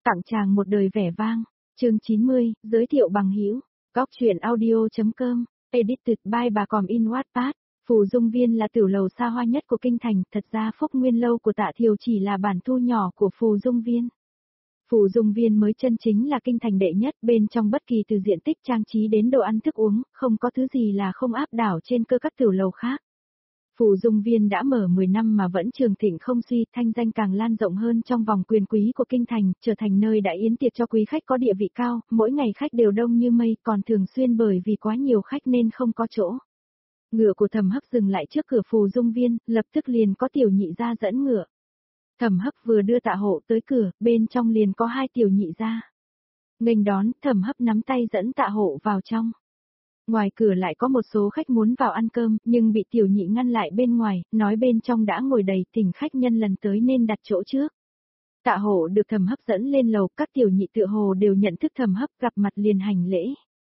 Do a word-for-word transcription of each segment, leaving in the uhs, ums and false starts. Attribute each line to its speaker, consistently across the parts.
Speaker 1: Tặng chàng một đời vẻ vang. Chương chín mươi, giới thiệu bằng hữu. Góc truyện audio.com, edited by bà Còm in Wattpad. Phù Dung Viên là tiểu lầu xa hoa nhất của kinh thành, thật ra Phúc Nguyên lâu của Tạ Thiều chỉ là bản thu nhỏ của Phù Dung Viên. Phù Dung Viên mới chân chính là kinh thành đệ nhất, bên trong bất kỳ từ diện tích trang trí đến đồ ăn thức uống, không có thứ gì là không áp đảo trên cơ các tiểu lầu khác. Phù Dung Viên đã mở mười năm mà vẫn trường thịnh không suy, thanh danh càng lan rộng hơn trong vòng quyền quý của kinh thành, trở thành nơi đã yến tiệc cho quý khách có địa vị cao, mỗi ngày khách đều đông như mây, còn thường xuyên bởi vì quá nhiều khách nên không có chỗ. Ngựa của Thẩm Hấp dừng lại trước cửa Phù Dung Viên, lập tức liền có tiểu nhị gia dẫn ngựa. Thẩm Hấp vừa đưa Tạ Hộ tới cửa, bên trong liền có hai tiểu nhị gia. Nghênh đón, Thẩm Hấp nắm tay dẫn Tạ Hộ vào trong. Ngoài cửa lại có một số khách muốn vào ăn cơm, nhưng bị tiểu nhị ngăn lại bên ngoài, nói bên trong đã ngồi đầy, thỉnh khách nhân lần tới nên đặt chỗ trước. Tạ Hộ được Thẩm Hấp dẫn lên lầu, các tiểu nhị tựa hồ đều nhận thức Thẩm Hấp, gặp mặt liền hành lễ.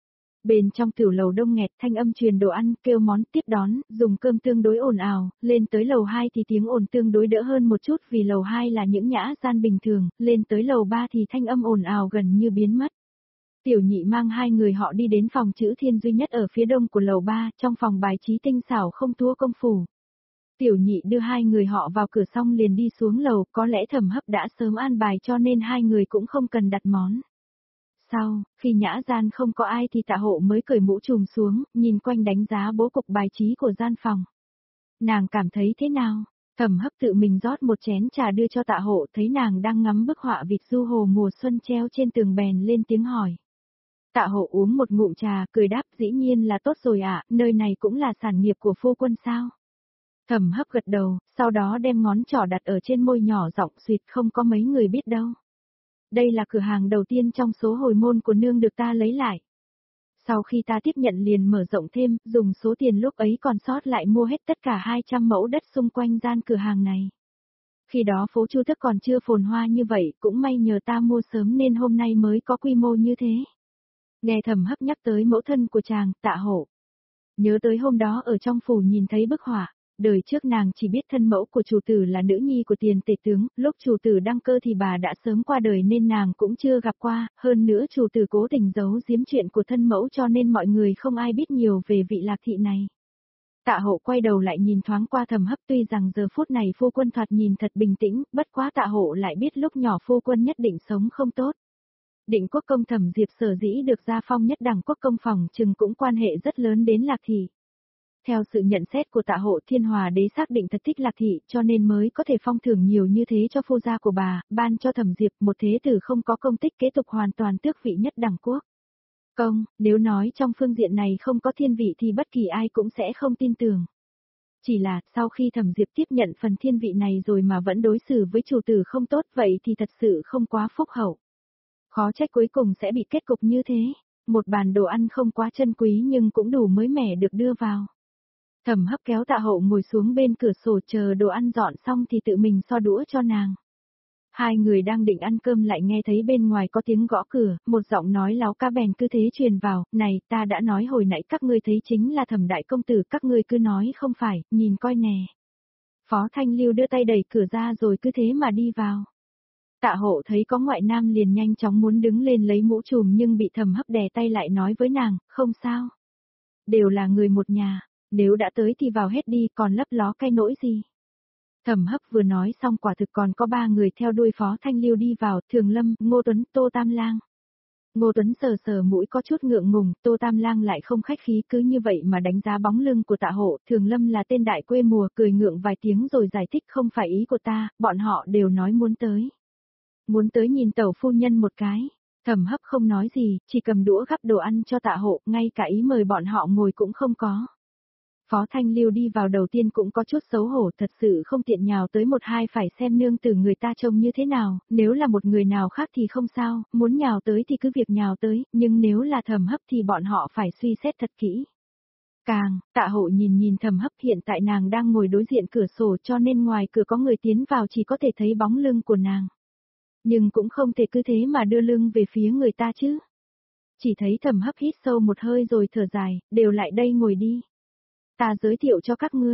Speaker 1: Bên trong tiểu lầu đông nghẹt, thanh âm truyền đồ ăn, kêu món, tiếp đón, dùng cơm tương đối ồn ào, lên tới lầu hai thì tiếng ồn tương đối đỡ hơn một chút vì lầu hai là những nhã gian bình thường, lên tới lầu ba thì thanh âm ồn ào gần như biến mất. Tiểu nhị mang hai người họ đi đến phòng chữ thiên duy nhất ở phía đông của lầu ba, trong phòng bài trí tinh xảo không thua công phủ. Tiểu nhị đưa hai người họ vào cửa xong liền đi xuống lầu, có lẽ Thẩm Hấp đã sớm an bài cho nên hai người cũng không cần đặt món. Sau, khi nhã gian không có ai thì Tạ Hộ mới cởi mũ trùm xuống, nhìn quanh đánh giá bố cục bài trí của gian phòng. Nàng cảm thấy thế nào? Thẩm Hấp tự mình rót một chén trà đưa cho Tạ Hộ, thấy nàng đang ngắm bức họa vịt du hồ mùa xuân treo trên tường bèn lên tiếng hỏi. Tạ Hộ uống một ngụm trà, cười đáp, dĩ nhiên là tốt rồi ạ, à, nơi này cũng là sản nghiệp của phu quân sao? Thẩm Hấp gật đầu, sau đó đem ngón trỏ đặt ở trên môi nhỏ giọng suýt, không có mấy người biết đâu. Đây là cửa hàng đầu tiên trong số hồi môn của nương được ta lấy lại. Sau khi ta tiếp nhận liền mở rộng thêm, dùng số tiền lúc ấy còn sót lại mua hết tất cả hai trăm mẫu đất xung quanh gian cửa hàng này. Khi đó phố Chu Thức còn chưa phồn hoa như vậy, cũng may nhờ ta mua sớm nên hôm nay mới có quy mô như thế. Nghe Thẩm Hấp nhắc tới mẫu thân của chàng, Tạ Hộ. Nhớ tới hôm đó ở trong phủ nhìn thấy bức họa, đời trước nàng chỉ biết thân mẫu của chủ tử là nữ nhi của tiền tể tướng, lúc chủ tử đăng cơ thì bà đã sớm qua đời nên nàng cũng chưa gặp qua, hơn nữa chủ tử cố tình giấu giếm chuyện của thân mẫu cho nên mọi người không ai biết nhiều về vị Lạc thị này. Tạ Hộ quay đầu lại nhìn thoáng qua Thẩm Hấp, tuy rằng giờ phút này phu quân thoạt nhìn thật bình tĩnh, bất quá Tạ Hộ lại biết lúc nhỏ phu quân nhất định sống không tốt. Định quốc công Thẩm Diệp sở dĩ được gia phong nhất đẳng quốc công phòng chừng cũng quan hệ rất lớn đến Lạc thị. Theo sự nhận xét của Tạ Hộ, Thiên Hòa đế xác định thật thích Lạc thị, cho nên mới có thể phong thưởng nhiều như thế cho phu gia của bà, ban cho Thẩm Diệp một thế tử không có công tích kế tục hoàn toàn tước vị nhất đẳng quốc. Công, nếu nói trong phương diện này không có thiên vị thì bất kỳ ai cũng sẽ không tin tưởng. Chỉ là, sau khi Thẩm Diệp tiếp nhận phần thiên vị này rồi mà vẫn đối xử với chủ tử không tốt vậy thì thật sự không quá phúc hậu. Khó trách cuối cùng sẽ bị kết cục như thế, một bàn đồ ăn không quá chân quý nhưng cũng đủ mới mẻ được đưa vào. Thẩm Hấp kéo Tạ Hộ ngồi xuống bên cửa sổ chờ đồ ăn dọn xong thì tự mình so đũa cho nàng. Hai người đang định ăn cơm lại nghe thấy bên ngoài có tiếng gõ cửa, một giọng nói láo cá bèn cứ thế truyền vào, này ta đã nói hồi nãy các ngươi thấy chính là Thẩm đại công tử, các ngươi cứ nói không phải, nhìn coi nè. Phó Thanh Lưu đưa tay đẩy cửa ra rồi cứ thế mà đi vào. Tạ Hộ thấy có ngoại nam liền nhanh chóng muốn đứng lên lấy mũ trùm nhưng bị Thẩm Hấp đè tay lại nói với nàng, không sao. Đều là người một nhà. Nếu đã tới thì vào hết đi, còn lấp ló cái nỗi gì. Thẩm Hấp vừa nói xong quả thực còn có ba người theo đuôi Phó Thanh Lưu đi vào, Thường Lâm, Ngô Tuấn, Tô Tam Lang. Ngô Tuấn sờ sờ mũi có chút ngượng ngùng, Tô Tam Lang lại không khách khí cứ như vậy mà đánh giá bóng lưng của Tạ Hộ, Thường Lâm là tên đại quê mùa cười ngượng vài tiếng rồi giải thích không phải ý của ta, bọn họ đều nói muốn tới. Muốn tới nhìn tẩu phu nhân một cái. Thẩm Hấp không nói gì, chỉ cầm đũa gắp đồ ăn cho Tạ Hộ, ngay cả ý mời bọn họ ngồi cũng không có. Phó Thanh Lưu đi vào đầu tiên cũng có chút xấu hổ, thật sự không tiện nhào tới một hai phải xem nương tử người ta trông như thế nào, nếu là một người nào khác thì không sao, muốn nhào tới thì cứ việc nhào tới, nhưng nếu là Thẩm Hấp thì bọn họ phải suy xét thật kỹ. Càng, Tạ Hộ nhìn nhìn Thẩm Hấp, hiện tại nàng đang ngồi đối diện cửa sổ cho nên ngoài cửa có người tiến vào chỉ có thể thấy bóng lưng của nàng. Nhưng cũng không thể cứ thế mà đưa lưng về phía người ta chứ. Chỉ thấy Thẩm Hấp hít sâu một hơi rồi thở dài, đều lại đây ngồi đi. Ta giới thiệu cho các ngươi,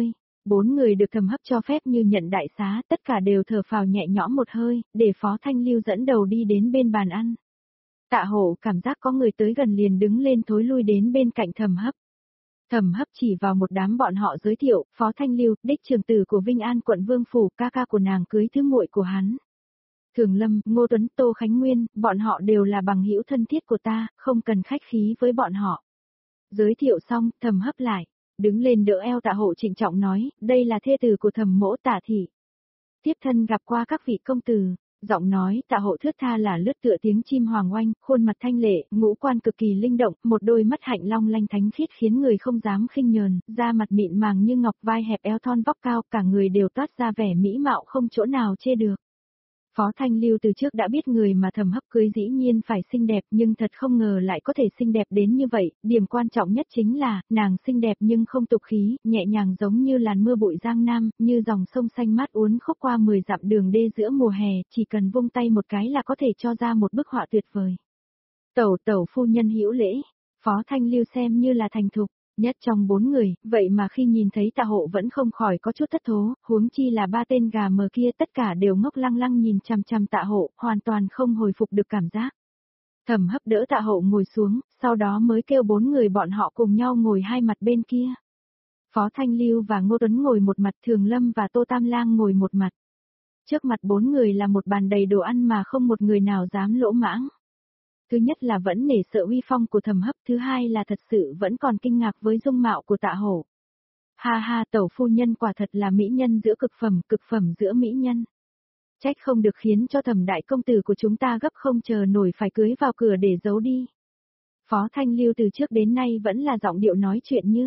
Speaker 1: Bốn người được Thẩm Hấp cho phép như nhận đại xá, tất cả đều thở phào nhẹ nhõm một hơi, để Phó Thanh Lưu dẫn đầu đi đến bên bàn ăn. Tạ Hộ cảm giác có người tới gần liền đứng lên thối lui đến bên cạnh Thẩm Hấp. Thẩm Hấp chỉ vào một đám bọn họ giới thiệu, Phó Thanh Lưu, đích trưởng tử của Vinh An quận Vương Phủ, ca ca của nàng cưới thứ muội của hắn. Thường Lâm, Ngô Tuấn, Tô Khánh Nguyên, bọn họ đều là bằng hữu thân thiết của ta, không cần khách khí với bọn họ. Giới thiệu xong, Thẩm Hấp lại, đứng lên đỡ eo Tạ Hộ trịnh trọng nói, đây là thê tử của Thẩm mỗ Tạ thị. Tiếp thân gặp qua các vị công tử, giọng nói Tạ Hộ thướt tha là lướt tựa tiếng chim hoàng oanh, khuôn mặt thanh lệ, ngũ quan cực kỳ linh động, một đôi mắt hạnh long lanh thánh khiết khiến người không dám khinh nhờn, da mặt mịn màng như ngọc, vai hẹp eo thon vóc cao, cả người đều toát ra vẻ mỹ mạo không chỗ nào chê được. Phó Thanh Lưu từ trước đã biết người mà Thẩm Hấp cưới dĩ nhiên phải xinh đẹp, nhưng thật không ngờ lại có thể xinh đẹp đến như vậy, điểm quan trọng nhất chính là, nàng xinh đẹp nhưng không tục khí, nhẹ nhàng giống như làn mưa bụi Giang Nam, như dòng sông xanh mát uốn khúc qua mười dặm đường đê giữa mùa hè, chỉ cần vung tay một cái là có thể cho ra một bức họa tuyệt vời. Tẩu tẩu phu nhân hữu lễ, Phó Thanh Lưu xem như là thành thục. Nhất trong bốn người, vậy mà khi nhìn thấy Tạ Hộ vẫn không khỏi có chút thất thố, huống chi là ba tên gà mờ kia tất cả đều ngốc lăng lăng nhìn chằm chằm Tạ Hộ, hoàn toàn không hồi phục được cảm giác. Thẩm Hấp đỡ Tạ Hộ ngồi xuống, sau đó mới kêu bốn người bọn họ cùng nhau ngồi hai mặt bên kia. Phó Thanh Lưu và Ngô Tuấn ngồi một mặt, Thường Lâm và Tô Tam Lang ngồi một mặt. Trước mặt bốn người là một bàn đầy đồ ăn mà không một người nào dám lỗ mãng. Thứ nhất là vẫn nể sợ uy phong của Thẩm Hấp, thứ hai là thật sự vẫn còn kinh ngạc với dung mạo của Tạ Hổ. Ha ha, tẩu phu nhân quả thật là mỹ nhân giữa cực phẩm, cực phẩm giữa mỹ nhân. Trách không được khiến cho Thẩm đại công tử của chúng ta gấp không chờ nổi phải cưới vào cửa để giấu đi. Phó Thanh Lưu từ trước đến nay vẫn là giọng điệu nói chuyện như.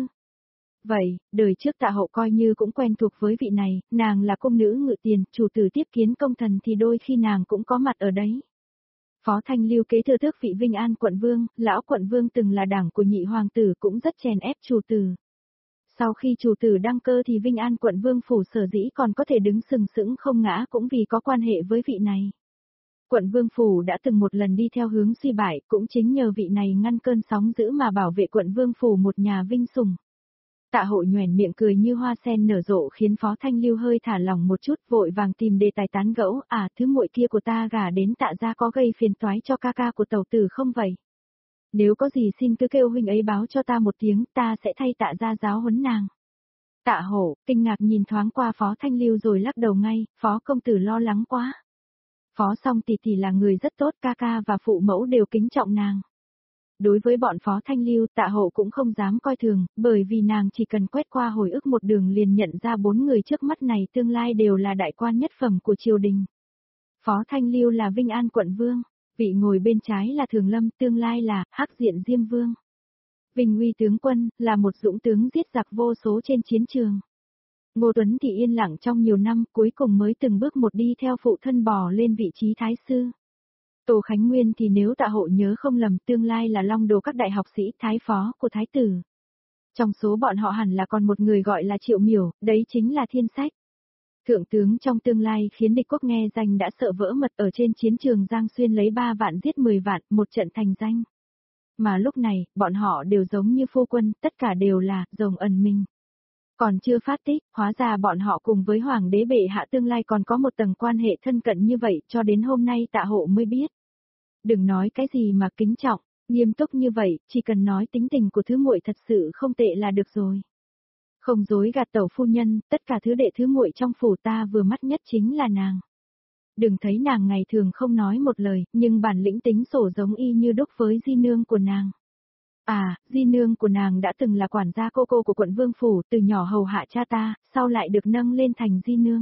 Speaker 1: Vậy, đời trước Tạ Hậu coi như cũng quen thuộc với vị này, nàng là công nữ ngự tiền, chủ tử tiếp kiến công thần thì đôi khi nàng cũng có mặt ở đấy. Phó Thanh Lưu kế thừa tước vị Vinh An quận vương, lão quận vương từng là đảng của nhị hoàng tử cũng rất chèn ép chủ tử. Sau khi chủ tử đăng cơ thì Vinh An quận vương phủ sở dĩ còn có thể đứng sừng sững không ngã cũng vì có quan hệ với vị này. Quận vương phủ đã từng một lần đi theo hướng suy bại, cũng chính nhờ vị này ngăn cơn sóng dữ mà bảo vệ quận vương phủ một nhà vinh sủng. Tạ Hộ nhoẻn miệng cười như hoa sen nở rộ khiến Phó Thanh Lưu hơi thả lỏng một chút, vội vàng tìm đề tài tán gẫu, à thứ muội kia của ta gả đến Tạ gia có gây phiền toái cho ca ca của tẩu tử không vậy? Nếu có gì xin cứ kêu huynh ấy báo cho ta một tiếng, ta sẽ thay Tạ gia giáo huấn nàng. Tạ Hổ, kinh ngạc nhìn thoáng qua Phó Thanh Lưu rồi lắc đầu ngay, Phó công tử lo lắng quá. Phó Song tỷ tỷ là người rất tốt, ca ca và phụ mẫu đều kính trọng nàng. Đối với bọn Phó Thanh Lưu, Tạ Hộ cũng không dám coi thường, bởi vì nàng chỉ cần quét qua hồi ức một đường liền nhận ra bốn người trước mắt này tương lai đều là đại quan nhất phẩm của triều đình. Phó Thanh Lưu là Vinh An quận vương, vị ngồi bên trái là Thường Lâm, tương lai là Hắc Diện Diêm Vương. Vinh Uy tướng quân, là một dũng tướng giết giặc vô số trên chiến trường. Ngô Tuấn thì yên lặng trong nhiều năm, cuối cùng mới từng bước một đi theo phụ thân bò lên vị trí thái sư. Tô Khánh Nguyên thì nếu Tạ Hộ nhớ không lầm tương lai là long đồ các đại học sĩ thái phó của thái tử. Trong số bọn họ hẳn là còn một người gọi là Triệu Miểu, đấy chính là Thiên Sách. Thượng tướng trong tương lai khiến địch quốc nghe danh đã sợ vỡ mật ở trên chiến trường Giang Xuyên lấy ba vạn giết mười vạn, một trận thành danh. Mà lúc này, bọn họ đều giống như phu quân, tất cả đều là rồng ẩn mình. Còn chưa phát tích, hóa ra bọn họ cùng với Hoàng đế bệ hạ tương lai còn có một tầng quan hệ thân cận như vậy cho đến hôm nay Tạ Hộ mới biết. Đừng nói cái gì mà kính trọng, nghiêm túc như vậy, chỉ cần nói tính tình của thứ muội thật sự không tệ là được rồi. Không dối gạt tẩu phu nhân, tất cả thứ đệ thứ muội trong phủ ta vừa mắt nhất chính là nàng. Đừng thấy nàng ngày thường không nói một lời, nhưng bản lĩnh tính sổ giống y như đúc với di nương của nàng. À, di nương của nàng đã từng là quản gia cô cô của quận vương phủ, từ nhỏ hầu hạ cha ta, sau lại được nâng lên thành di nương.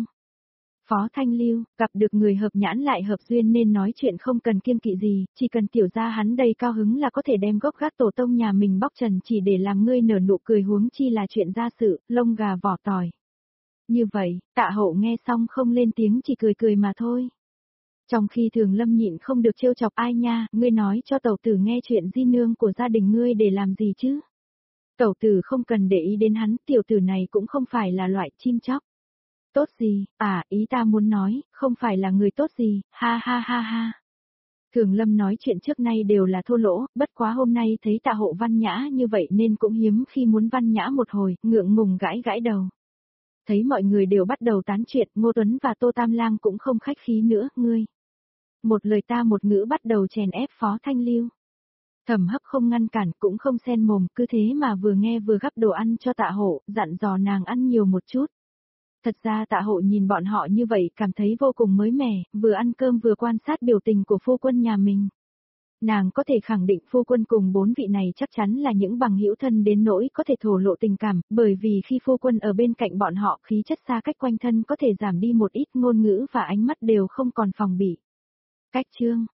Speaker 1: Phó Thanh Lưu, gặp được người hợp nhãn lại hợp duyên nên nói chuyện không cần kiêng kỵ gì, chỉ cần tiểu gia hắn đầy cao hứng là có thể đem gốc gác tổ tông nhà mình bóc trần chỉ để làm ngươi nở nụ cười, huống chi là chuyện gia sự, lông gà vỏ tỏi. Như vậy, Tạ Hộ nghe xong không lên tiếng chỉ cười cười mà thôi. Trong khi Thường Lâm nhịn không được trêu chọc, ai nha, ngươi nói cho tẩu tử nghe chuyện di nương của gia đình ngươi để làm gì chứ? Tẩu tử không cần để ý đến hắn, tiểu tử này cũng không phải là loại chim chóc. Tốt gì, à, ý ta muốn nói, không phải là người tốt gì, ha ha ha ha. Thường Lâm nói chuyện trước nay đều là thô lỗ, bất quá hôm nay thấy Tạ Hộ văn nhã như vậy nên cũng hiếm khi muốn văn nhã một hồi, ngượng ngùng gãi gãi đầu. Thấy mọi người đều bắt đầu tán chuyện, Ngô Tuấn và Tô Tam Lang cũng không khách khí nữa, ngươi. Một lời ta một ngữ bắt đầu chèn ép Phó Thanh Lưu. Thẩm Hấp không ngăn cản, cũng không xen mồm, cứ thế mà vừa nghe vừa gắp đồ ăn cho Tạ Hộ, dặn dò nàng ăn nhiều một chút. Thật ra Tạ Hộ nhìn bọn họ như vậy cảm thấy vô cùng mới mẻ, vừa ăn cơm vừa quan sát biểu tình của phu quân nhà mình. Nàng có thể khẳng định phu quân cùng bốn vị này chắc chắn là những bằng hữu thân đến nỗi có thể thổ lộ tình cảm, bởi vì khi phu quân ở bên cạnh bọn họ khí chất xa cách quanh thân có thể giảm đi một ít, ngôn ngữ và ánh mắt đều không còn phòng bị. Cách chương